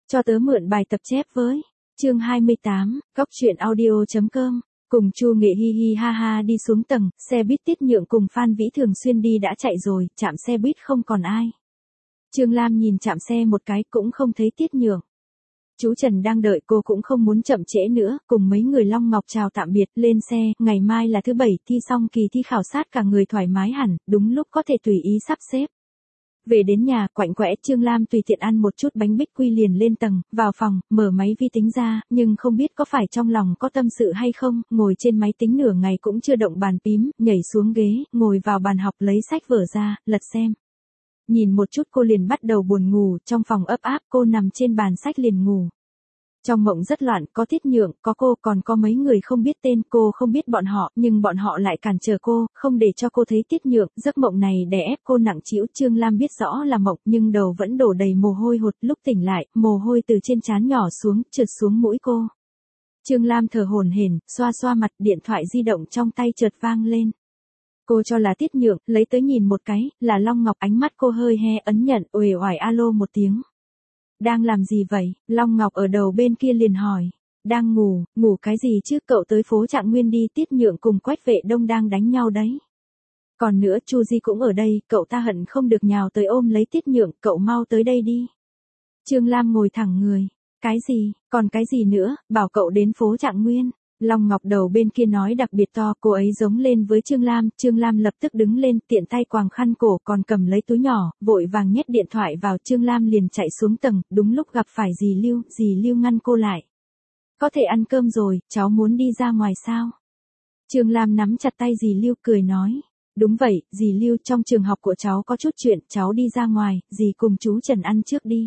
Cho tớ mượn bài tập chép với. Chương 28, Cóc truyện audio.com. Cùng Chu Nghệ hi hi ha ha đi xuống tầng, xe buýt Tiết Nhượng cùng Phan Vĩ thường xuyên đi đã chạy rồi, trạm xe buýt không còn ai. Trương Lam nhìn trạm xe một cái cũng không thấy Tiết Nhượng. Chú Trần đang đợi cô cũng không muốn chậm trễ nữa, cùng mấy người Long Ngọc chào tạm biệt, lên xe, ngày mai là thứ 7, thi xong kỳ thi khảo sát cả người thoải mái hẳn, đúng lúc có thể tùy ý sắp xếp. Về đến nhà, quạnh quẽ, Trương Lam tùy tiện ăn một chút bánh bích quy liền lên tầng, vào phòng, mở máy vi tính ra, nhưng không biết có phải trong lòng có tâm sự hay không, ngồi trên máy tính nửa ngày cũng chưa động bàn phím, nhảy xuống ghế, ngồi vào bàn học lấy sách vở ra, lật xem. Nhìn một chút cô liền bắt đầu buồn ngủ, trong phòng ấp áp cô nằm trên bàn sách liền ngủ. Trong mộng rất loạn, có Tiết Nhượng, có cô, còn có mấy người không biết tên, cô không biết bọn họ, nhưng bọn họ lại cản trở cô, không để cho cô thấy Tiết Nhượng, giấc mộng này đè ép cô nặng trĩu. Trương Lam biết rõ là mộng, nhưng đầu vẫn đổ đầy mồ hôi hột, lúc tỉnh lại, mồ hôi từ trên trán nhỏ xuống, trượt xuống mũi cô. Trương Lam thở hổn hển, xoa xoa mặt, điện thoại di động trong tay chợt vang lên. Cô cho là Tiết Nhượng, lấy tới nhìn một cái, là Long Ngọc, ánh mắt cô hơi he, ấn nhận, uể oải alo một tiếng. Đang làm gì vậy? Long Ngọc ở đầu bên kia liền hỏi. Đang ngủ, ngủ cái gì chứ, cậu tới phố Trạng Nguyên đi, Tiết Nhượng cùng Quách Vệ Đông đang đánh nhau đấy. Còn nữa, Chu Di cũng ở đây, cậu ta hận không được nhào tới ôm lấy Tiết Nhượng, cậu mau tới đây đi. Trương Lam ngồi thẳng người. Cái gì, còn cái gì nữa, bảo cậu đến phố Trạng Nguyên. Long Ngọc đầu bên kia nói đặc biệt to, cô ấy giống lên với Trương Lam lập tức đứng lên, tiện tay quàng khăn cổ, còn cầm lấy túi nhỏ, vội vàng nhét điện thoại vào. Trương Lam liền chạy xuống tầng, đúng lúc gặp phải dì Lưu ngăn cô lại. Có thể ăn cơm rồi, cháu muốn đi ra ngoài sao? Trương Lam nắm chặt tay dì Lưu cười nói. Đúng vậy, dì Lưu, trong trường học của cháu có chút chuyện, cháu đi ra ngoài, dì cùng chú Trần ăn trước đi.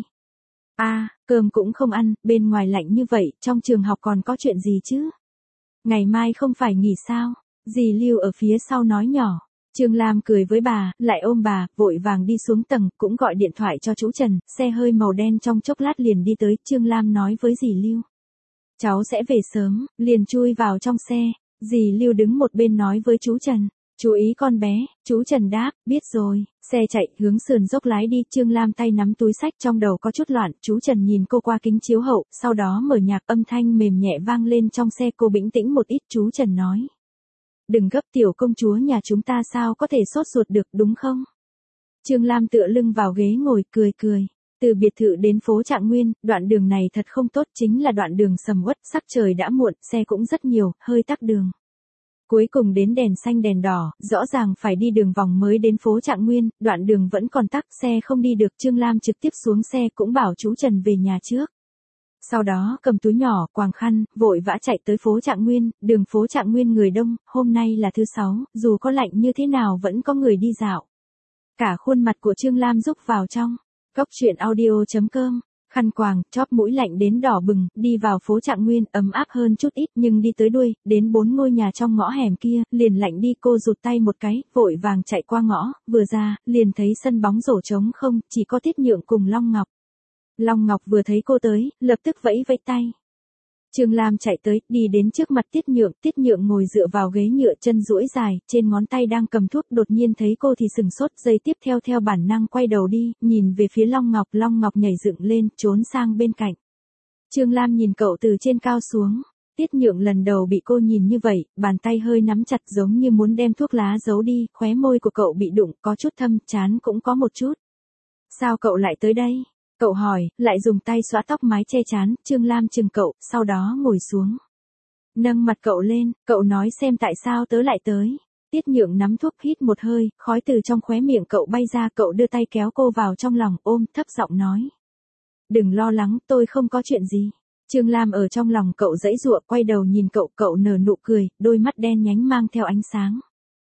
Cơm cũng không ăn, bên ngoài lạnh như vậy, trong trường học còn có chuyện gì chứ? Ngày mai không phải nghỉ sao? Dì Lưu ở phía sau nói nhỏ. Trương Lam cười với bà, lại ôm bà, vội vàng đi xuống tầng, cũng gọi điện thoại cho chú Trần, xe hơi màu đen trong chốc lát liền đi tới. Trương Lam nói với dì Lưu. Cháu sẽ về sớm, liền chui vào trong xe. Dì Lưu đứng một bên nói với chú Trần. Chú ý con bé, chú Trần đáp, biết rồi. Xe chạy, hướng sườn dốc lái đi. Trương Lam tay nắm túi sách, trong đầu có chút loạn. Chú Trần nhìn cô qua kính chiếu hậu, sau đó mở nhạc, âm thanh mềm nhẹ vang lên trong xe. Cô bình tĩnh một ít. Chú Trần nói. Đừng gấp, tiểu công chúa nhà chúng ta sao có thể sốt ruột được, đúng không? Trương Lam tựa lưng vào ghế ngồi, cười. Từ biệt thự đến phố Trạng Nguyên, đoạn đường này thật không tốt, chính là đoạn đường sầm uất, sắc trời đã muộn, xe cũng rất nhiều, hơi tắc đường. Cuối cùng đến đèn xanh đèn đỏ, rõ ràng phải đi đường vòng mới đến phố Trạng Nguyên, đoạn đường vẫn còn tắc, xe không đi được. Trương Lam trực tiếp xuống xe, cũng bảo chú Trần về nhà trước. Sau đó cầm túi nhỏ, quàng khăn, vội vã chạy tới phố Trạng Nguyên. Đường phố Trạng Nguyên người đông, hôm nay là thứ 6, dù có lạnh như thế nào vẫn có người đi dạo. Cả khuôn mặt của Trương Lam rúc vào trong. Cóc truyện audio.com. Khăn quàng, chóp mũi lạnh đến đỏ bừng, đi vào phố Trạng Nguyên, ấm áp hơn chút ít, nhưng đi tới đuôi, đến 4 ngôi nhà trong ngõ hẻm kia, liền lạnh đi. Cô rụt tay một cái, vội vàng chạy qua ngõ, vừa ra, liền thấy sân bóng rổ trống không, chỉ có Tiết Nhượng cùng Long Ngọc. Long Ngọc vừa thấy cô tới, lập tức vẫy vẫy tay. Trương Lam chạy tới, đi đến trước mặt Tiết Nhượng ngồi dựa vào ghế nhựa, chân duỗi dài, trên ngón tay đang cầm thuốc, đột nhiên thấy cô thì sừng sốt, giây tiếp theo bản năng quay đầu đi, nhìn về phía Long Ngọc nhảy dựng lên, trốn sang bên cạnh. Trương Lam nhìn cậu từ trên cao xuống. Tiết Nhượng lần đầu bị cô nhìn như vậy, bàn tay hơi nắm chặt giống như muốn đem thuốc lá giấu đi, khóe môi của cậu bị đụng, có chút thâm, trán cũng có một chút. Sao cậu lại tới đây? Cậu hỏi, lại dùng tay xõa tóc mái che trán. Trương Lam chừng cậu, sau đó ngồi xuống. Nâng mặt cậu lên, cậu nói xem tại sao tớ lại tới. Tiết Nhượng nắm thuốc, hít một hơi, khói từ trong khóe miệng cậu bay ra, cậu đưa tay kéo cô vào trong lòng, ôm, thấp giọng nói. Đừng lo lắng, tôi không có chuyện gì. Trương Lam ở trong lòng cậu giãy giụa, quay đầu nhìn cậu nở nụ cười, đôi mắt đen nhánh mang theo ánh sáng.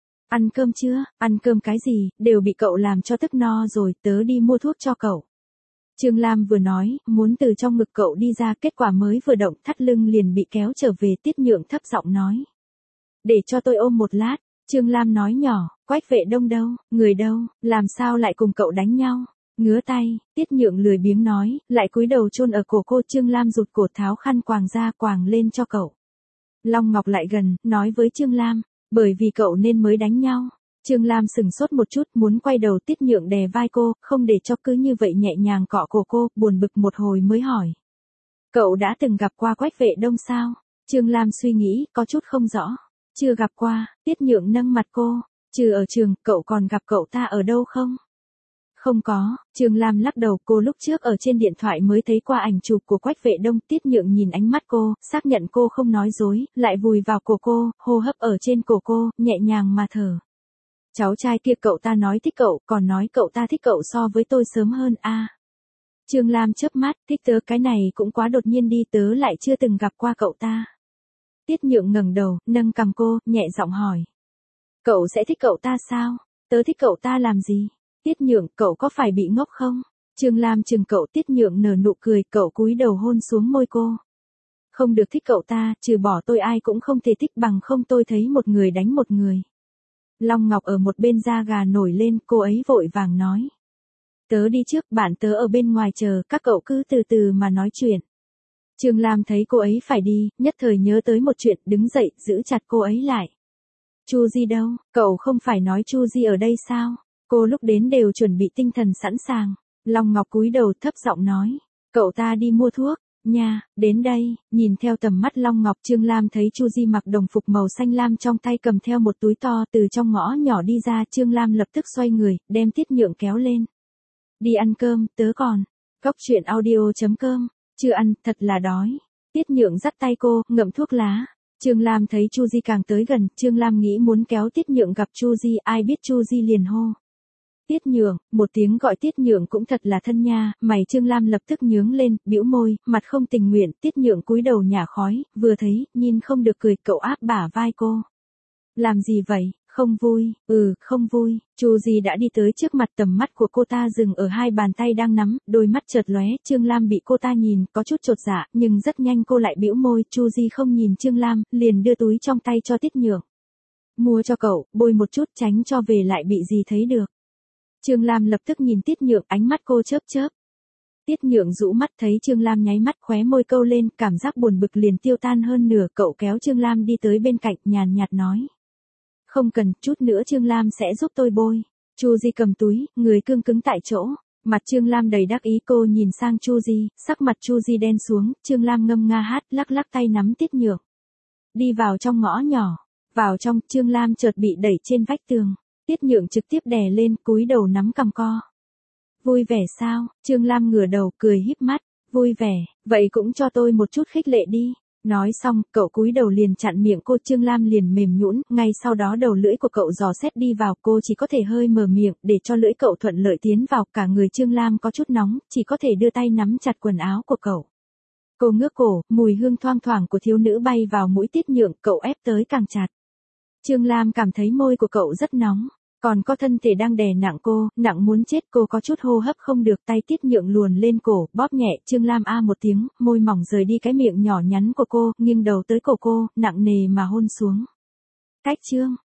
Ăn cơm chưa? Ăn cơm cái gì, đều bị cậu làm cho tức no rồi, tớ đi mua thuốc cho cậu. Trương Lam vừa nói, muốn từ trong ngực cậu đi ra, kết quả mới vừa động, thắt lưng liền bị kéo trở về. Tiết Nhượng thấp giọng nói. Để cho tôi ôm một lát. Trương Lam nói nhỏ, Quách Vệ Đông đâu, người đâu, làm sao lại cùng cậu đánh nhau? Ngứa tay, Tiết Nhượng lười biếng nói, lại cúi đầu chôn ở cổ cô. Trương Lam rụt cổ, tháo khăn quàng ra, quàng lên cho cậu. Long Ngọc lại gần, nói với Trương Lam, bởi vì cậu nên mới đánh nhau. Trương Lam sừng sốt một chút, muốn quay đầu. Tiết Nhượng đè vai cô, không để cho cứ như vậy nhẹ nhàng cọ cổ cô, buồn bực một hồi mới hỏi. Cậu đã từng gặp qua Quách Vệ Đông sao? Trương Lam suy nghĩ, có chút không rõ. Chưa gặp qua, Tiết Nhượng nâng mặt cô. Trừ ở trường, cậu còn gặp cậu ta ở đâu không? Không có, Trương Lam lắc đầu, cô lúc trước ở trên điện thoại mới thấy qua ảnh chụp của Quách Vệ Đông. Tiết Nhượng nhìn ánh mắt cô, xác nhận cô không nói dối, lại vùi vào cổ cô, hô hấp ở trên cổ cô, nhẹ nhàng mà thở. Cháu trai kia cậu ta nói thích cậu, còn nói cậu ta thích cậu so với tôi sớm hơn a. Trương Lam chớp mắt, thích tớ cái này cũng quá đột nhiên đi, tớ lại chưa từng gặp qua cậu ta. Tiết Nhượng ngẩng đầu, nâng cằm cô, nhẹ giọng hỏi. Cậu sẽ thích cậu ta sao? Tớ thích cậu ta làm gì? Tiết Nhượng, cậu có phải bị ngốc không? Trương Lam chừng cậu. Tiết Nhượng nở nụ cười, cậu cúi đầu hôn xuống môi cô. Không được thích cậu ta, trừ bỏ tôi ai cũng không thể thích, bằng không tôi thấy một người đánh một người. Long Ngọc ở một bên da gà nổi lên, cô ấy vội vàng nói. Tớ đi trước, bạn tớ ở bên ngoài chờ, các cậu cứ từ từ mà nói chuyện. Trương Lam thấy cô ấy phải đi, nhất thời nhớ tới một chuyện, đứng dậy, giữ chặt cô ấy lại. Chu Di đâu? Cậu không phải nói Chu Di ở đây sao? Cô lúc đến đều chuẩn bị tinh thần sẵn sàng. Long Ngọc cúi đầu thấp giọng nói. Cậu ta đi mua thuốc. Nha, đến đây, nhìn theo tầm mắt Long Ngọc, Trương Lam thấy Chu Di mặc đồng phục màu xanh lam, trong tay cầm theo một túi to, từ trong ngõ nhỏ đi ra. Trương Lam lập tức xoay người, đem Tiết Nhượng kéo lên. Đi ăn cơm, tớ còn. Cóc truyện audio.com. Chưa ăn, thật là đói. Tiết Nhượng dắt tay cô, ngậm thuốc lá. Trương Lam thấy Chu Di càng tới gần, Trương Lam nghĩ muốn kéo Tiết Nhượng gặp Chu Di, ai biết Chu Di liền hô. Tiết Nhượng, một tiếng gọi Tiết Nhượng cũng thật là thân nha, mày Trương Lam lập tức nhướng lên, bĩu môi, mặt không tình nguyện. Tiết Nhượng cúi đầu nhả khói, vừa thấy, nhìn không được cười, cậu áp bả vai cô. Làm gì vậy? Không vui, không vui. Chu Di đã đi tới trước mặt, tầm mắt của cô ta dừng ở hai bàn tay đang nắm, đôi mắt chợt lóe. Trương Lam bị cô ta nhìn, có chút chột dạ, nhưng rất nhanh cô lại bĩu môi. Chu Di không nhìn Trương Lam, liền đưa túi trong tay cho Tiết Nhượng. Mua cho cậu, bôi một chút, tránh cho về lại bị gì thấy được. Trương Lam lập tức nhìn Tiết Nhượng, ánh mắt cô chớp chớp. Tiết Nhượng rũ mắt thấy Trương Lam nháy mắt, khóe môi câu lên, cảm giác buồn bực liền tiêu tan hơn nửa. Cậu kéo Trương Lam đi tới bên cạnh, nhàn nhạt nói. Không cần, chút nữa Trương Lam sẽ giúp tôi bôi. Chu Di cầm túi, người cương cứng tại chỗ. Mặt Trương Lam đầy đắc ý, cô nhìn sang Chu Di, sắc mặt Chu Di đen xuống. Trương Lam ngâm nga hát, lắc lắc tay nắm Tiết Nhượng. Đi vào trong ngõ nhỏ. Vào trong, Trương Lam chợt bị đẩy trên vách tường. Tiết Nhượng trực tiếp đè lên, cúi đầu nắm cằm co. Vui vẻ sao? Trương Lam ngửa đầu, cười híp mắt. Vui vẻ, vậy cũng cho tôi một chút khích lệ đi. Nói xong, cậu cúi đầu liền chặn miệng cô. Trương Lam liền mềm nhũn, ngay sau đó đầu lưỡi của cậu dò xét đi vào, cô chỉ có thể hơi mở miệng, để cho lưỡi cậu thuận lợi tiến vào. Cả người Trương Lam có chút nóng, chỉ có thể đưa tay nắm chặt quần áo của cậu. Cô ngước cổ, mùi hương thoang thoảng của thiếu nữ bay vào mũi Tiết Nhượng, cậu ép tới càng chặt. Trương Lam cảm thấy môi của cậu rất nóng. Còn có thân thể đang đè nặng cô, nặng muốn chết. Cô có chút hô hấp không được, tay Tiết Nhượng luồn lên cổ, bóp nhẹ. Trương Lam a một tiếng, môi mỏng rời đi cái miệng nhỏ nhắn của cô, nghiêng đầu tới cổ cô, nặng nề mà hôn xuống. Cách chương.